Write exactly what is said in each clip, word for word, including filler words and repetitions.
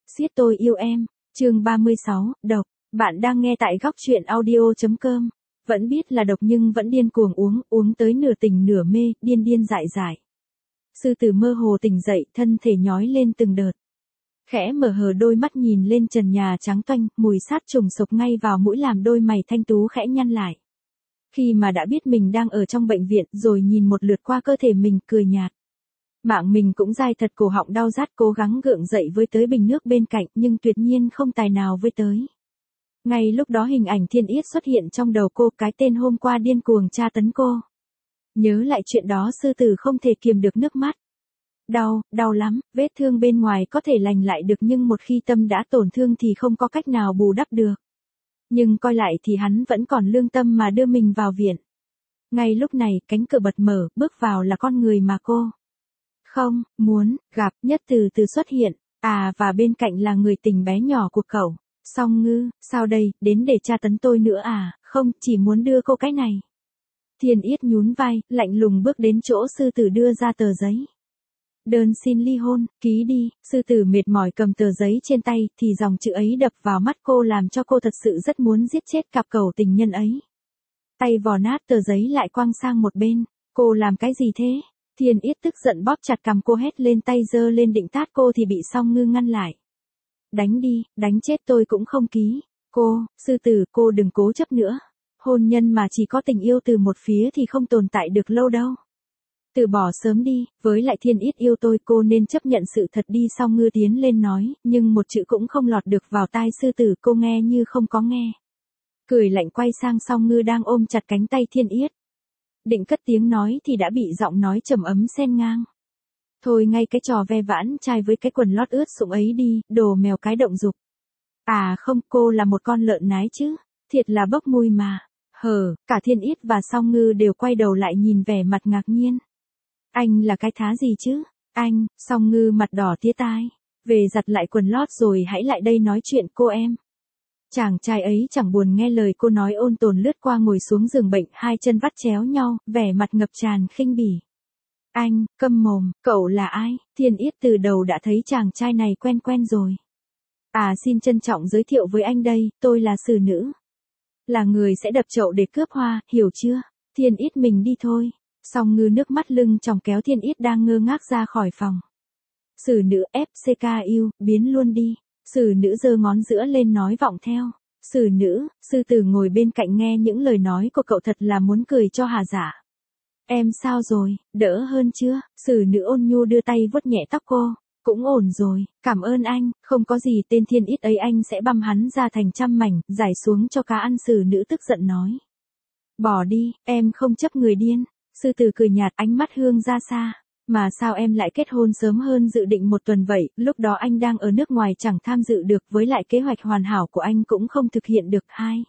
Siết tôi yêu em, chương ba mươi sáu, độc. Bạn đang nghe tại góc truyện audio chấm com. Vẫn biết là độc nhưng vẫn điên cuồng uống, uống tới nửa tỉnh nửa mê, điên điên dại dại. Sư tử mơ hồ tỉnh dậy, thân thể nhói lên từng đợt. Khẽ mở hờ đôi mắt nhìn lên trần nhà trắng toanh, mùi sát trùng sộc ngay vào mũi làm đôi mày thanh tú khẽ nhăn lại. Khi mà đã biết mình đang ở trong bệnh viện rồi nhìn một lượt qua cơ thể mình cười nhạt. Mạng mình cũng dai thật, cổ họng đau rát, cố gắng gượng dậy với tới bình nước bên cạnh nhưng tuyệt nhiên không tài nào với tới. Ngay lúc đó hình ảnh Thiên Yết xuất hiện trong đầu cô, cái tên hôm qua điên cuồng tra tấn cô. Nhớ lại chuyện đó sư tử không thể kiềm được nước mắt. Đau, đau lắm, vết thương bên ngoài có thể lành lại được nhưng một khi tâm đã tổn thương thì không có cách nào bù đắp được. Nhưng coi lại thì hắn vẫn còn lương tâm mà đưa mình vào viện. Ngay lúc này cánh cửa bật mở, bước vào là con người mà cô không muốn gặp. Nhất Từ Từ xuất hiện, à và bên cạnh là người tình bé nhỏ của cậu. Song Ngư, sao đây, đến để tra tấn tôi nữa à? Không, chỉ muốn đưa cô cái này. Thiên Yết nhún vai, lạnh lùng bước đến chỗ sư tử đưa ra tờ giấy. Đơn xin ly hôn, ký đi. Sư tử mệt mỏi cầm tờ giấy trên tay thì dòng chữ ấy đập vào mắt cô làm cho cô thật sự rất muốn giết chết cặp cẩu tình nhân ấy. Tay vò nát tờ giấy lại quăng sang một bên. Cô làm cái gì thế? Thiên Yết tức giận bóp chặt cằm cô, hét lên, tay giơ lên định tát cô thì bị Song Ngư ngăn lại. Đánh đi, đánh chết tôi cũng không ký. Cô, sư tử, cô đừng cố chấp nữa. Hôn nhân mà chỉ có tình yêu từ một phía thì không tồn tại được lâu đâu. Từ bỏ sớm đi, với lại Thiên Yết yêu tôi, cô nên chấp nhận sự thật đi. Song Ngư tiến lên nói, nhưng một chữ cũng không lọt được vào tai sư tử, cô nghe như không có nghe. Cười lạnh quay sang Song Ngư đang ôm chặt cánh tay Thiên Yết. Định cất tiếng nói thì đã bị giọng nói trầm ấm xen ngang. Thôi ngay cái trò ve vãn trai với cái quần lót ướt sũng ấy đi, đồ mèo cái động dục. À không, cô là một con lợn nái chứ, thiệt là bốc mùi mà. Hờ, cả Thiên Yết và Song Ngư đều quay đầu lại nhìn vẻ mặt ngạc nhiên. Anh là cái thá gì chứ? Anh, Song Ngư mặt đỏ tía tai. Về giặt lại quần lót rồi hãy lại đây nói chuyện cô em. Chàng trai ấy chẳng buồn nghe lời cô nói, ôn tồn lướt qua ngồi xuống giường bệnh, hai chân vắt chéo nhau, vẻ mặt ngập tràn khinh bỉ. Anh, câm mồm, cậu là ai? Thiên Yết từ đầu đã thấy chàng trai này quen quen rồi. À xin trân trọng giới thiệu với anh đây, tôi là xử nữ. Là người sẽ đập chậu để cướp hoa, hiểu chưa? Thiên Yết mình đi thôi. Song Ngư nước mắt lưng tròng kéo Thiên Yết đang ngơ ngác ra khỏi phòng. Xử nữ ép xê ca u, biến luôn đi. Xử nữ giơ ngón giữa lên nói vọng theo. Xử nữ, sư tử ngồi bên cạnh nghe những lời nói của cậu thật là muốn cười cho hà giả. Em sao rồi, đỡ hơn chưa? Xử nữ ôn nhu đưa tay vuốt nhẹ tóc cô. Cũng ổn rồi, cảm ơn anh, không có gì. Tên Thiên Yết ấy anh sẽ băm hắn ra thành trăm mảnh, giải xuống cho cá ăn. Xử nữ tức giận nói. Bỏ đi, em không chấp người điên. Sư tử cười nhạt, ánh mắt hướng ra xa. Mà sao em lại kết hôn sớm hơn dự định một tuần vậy? Lúc đó anh đang ở nước ngoài chẳng tham dự được, với lại kế hoạch hoàn hảo của anh cũng không thực hiện được. Hai.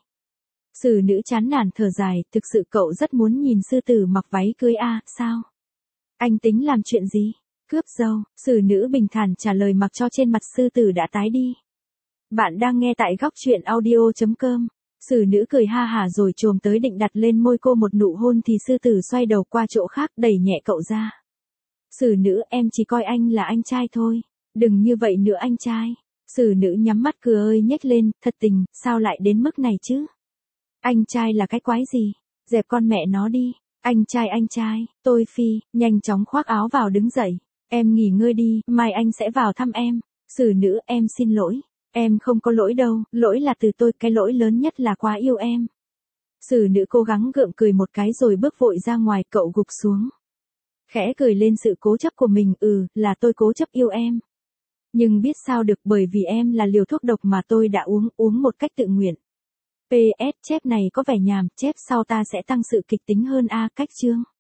Xử nữ chán nản thở dài, thực sự cậu rất muốn nhìn sư tử mặc váy cưới à, sao? Anh tính làm chuyện gì? Cướp dâu. Xử nữ bình thản trả lời, mặc cho trên mặt sư tử đã tái đi. Bạn đang nghe tại góc truyện audio chấm com. Xử nữ cười ha hả rồi chồm tới định đặt lên môi cô một nụ hôn thì sư tử xoay đầu qua chỗ khác, đẩy nhẹ cậu ra. Xử nữ, em chỉ coi anh là anh trai thôi. Đừng như vậy nữa anh trai. Xử nữ nhắm mắt cười ơi nhếch lên, thật tình, sao lại đến mức này chứ? Anh trai là cái quái gì? Dẹp con mẹ nó đi. Anh trai anh trai, tôi phi, nhanh chóng khoác áo vào đứng dậy. Em nghỉ ngơi đi, mai anh sẽ vào thăm em. Xử nữ, em xin lỗi. Em không có lỗi đâu, lỗi là từ tôi, cái lỗi lớn nhất là quá yêu em. Xử nữ cố gắng gượng cười một cái rồi bước vội ra ngoài, cậu gục xuống. Khẽ cười lên sự cố chấp của mình, ừ, là tôi cố chấp yêu em. Nhưng biết sao được, bởi vì em là liều thuốc độc mà tôi đã uống, uống một cách tự nguyện. pê ét chép này có vẻ nhàm, chép sau ta sẽ tăng sự kịch tính hơn a. Cách chương.